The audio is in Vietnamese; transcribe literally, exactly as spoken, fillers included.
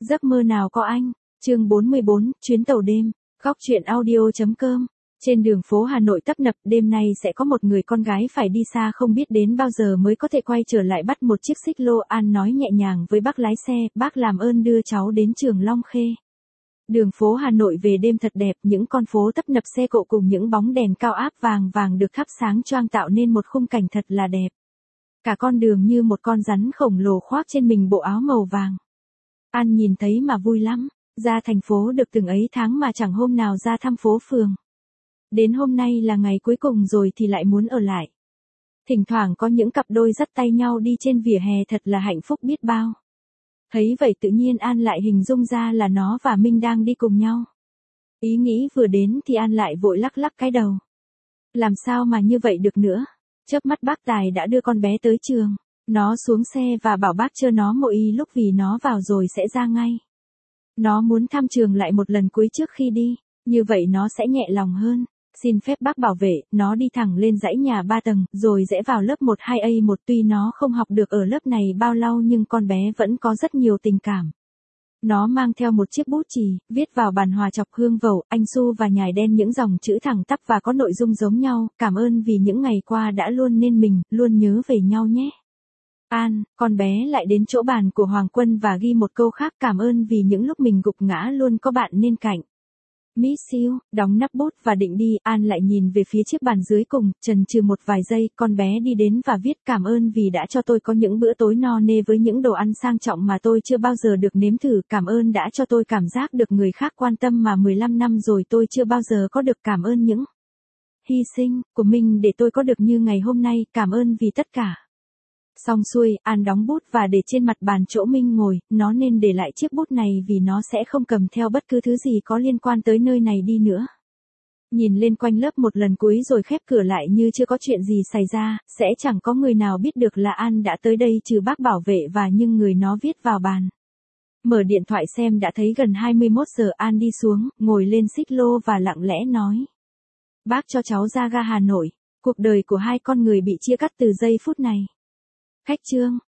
Giấc mơ nào có anh, chương bốn mươi bốn, chuyến tàu đêm, góc truyện audio.com. Trên đường phố Hà Nội tấp nập, đêm nay sẽ có một người con gái phải đi xa không biết đến bao giờ mới có thể quay trở lại bắt một chiếc xích lô. An nói nhẹ nhàng với bác lái xe, bác làm ơn đưa cháu đến trường Long Khê. Đường phố Hà Nội về đêm thật đẹp, những con phố tấp nập xe cộ cùng những bóng đèn cao áp vàng vàng được thắp sáng choang tạo nên một khung cảnh thật là đẹp. Cả con đường như một con rắn khổng lồ khoác trên mình bộ áo màu vàng. An nhìn thấy mà vui lắm, ra thành phố được từng ấy tháng mà chẳng hôm nào ra thăm phố phường. Đến hôm nay là ngày cuối cùng rồi thì lại muốn ở lại. Thỉnh thoảng có những cặp đôi dắt tay nhau đi trên vỉa hè thật là hạnh phúc biết bao. Thấy vậy tự nhiên An lại hình dung ra là nó và Minh đang đi cùng nhau. Ý nghĩ vừa đến thì An lại vội lắc lắc cái đầu. Làm sao mà như vậy được nữa? Chớp mắt bác Tài đã đưa con bé tới trường. Nó xuống xe và bảo bác chở nó một y lúc vì nó vào rồi sẽ ra ngay. Nó muốn thăm trường lại một lần cuối trước khi đi, như vậy nó sẽ nhẹ lòng hơn. Xin phép bác bảo vệ, nó đi thẳng lên dãy nhà ba tầng, rồi rẽ vào lớp một hai A một. Tuy nó không học được ở lớp này bao lâu nhưng con bé vẫn có rất nhiều tình cảm. Nó mang theo một chiếc bút chì, viết vào bàn hòa chọc hương vầu, anh su và nhài đen những dòng chữ thẳng tắp và có nội dung giống nhau. Cảm ơn vì những ngày qua đã luôn nên mình, luôn nhớ về nhau nhé. An, con bé lại đến chỗ bàn của Hoàng Quân và ghi một câu khác, cảm ơn vì những lúc mình gục ngã luôn có bạn bên cạnh. Miss you, đóng nắp bút và định đi, An lại nhìn về phía chiếc bàn dưới cùng, chần chừ một vài giây, con bé đi đến và viết cảm ơn vì đã cho tôi có những bữa tối no nê với những đồ ăn sang trọng mà tôi chưa bao giờ được nếm thử, cảm ơn đã cho tôi cảm giác được người khác quan tâm mà mười lăm năm rồi tôi chưa bao giờ có được, cảm ơn những hy sinh của mình để tôi có được như ngày hôm nay, cảm ơn vì tất cả. Xong xuôi, An đóng bút và để trên mặt bàn chỗ Minh ngồi, nó nên để lại chiếc bút này vì nó sẽ không cầm theo bất cứ thứ gì có liên quan tới nơi này đi nữa. Nhìn lên quanh lớp một lần cuối rồi khép cửa lại như chưa có chuyện gì xảy ra, sẽ chẳng có người nào biết được là An đã tới đây trừ bác bảo vệ và những người nó viết vào bàn. Mở điện thoại xem đã thấy gần hai mươi mốt giờ. An đi xuống, ngồi lên xích lô và lặng lẽ nói. Bác cho cháu ra ga Hà Nội, cuộc đời của hai con người bị chia cắt từ giây phút này. Khách trương,